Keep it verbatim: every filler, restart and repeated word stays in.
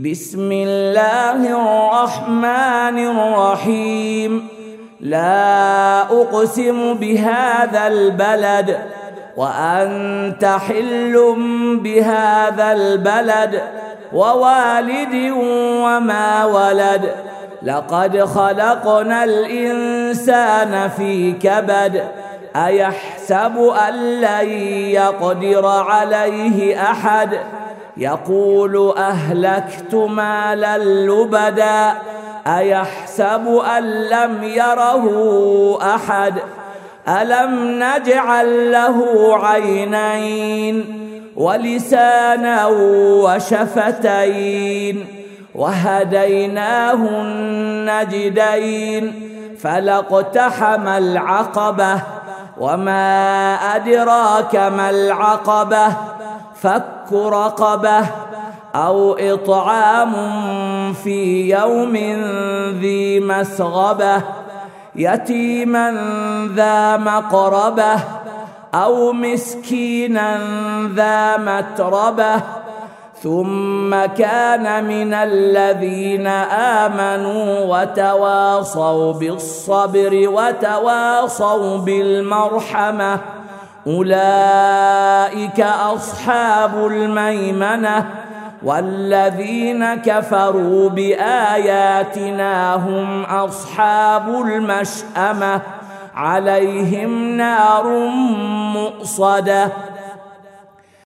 بسم الله الرحمن الرحيم لا أقسم بهذا البلد وأنت حل بهذا البلد ووالد وما ولد لقد خلقنا الإنسان في كبد أيحسب أن لن يقدر عليه أحد يقول أهلكت مالا لبدا أيحسب أن لم يره أحد ألم نجعل له عينين ولسانا وشفتين وهديناه النجدين فلاقتحم العقبة وما أدراك ما العقبة فك رقبة أو إطعام في يوم ذي مسغبة يتيما ذا مقربة أو مسكينا ذا متربة ثم كان من الذين آمنوا وتواصوا بالصبر وتواصوا بالمرحمة أولئك أصحاب الميمنة والذين كفروا بآياتنا هم أصحاب المشأمة عليهم نار مؤصدة.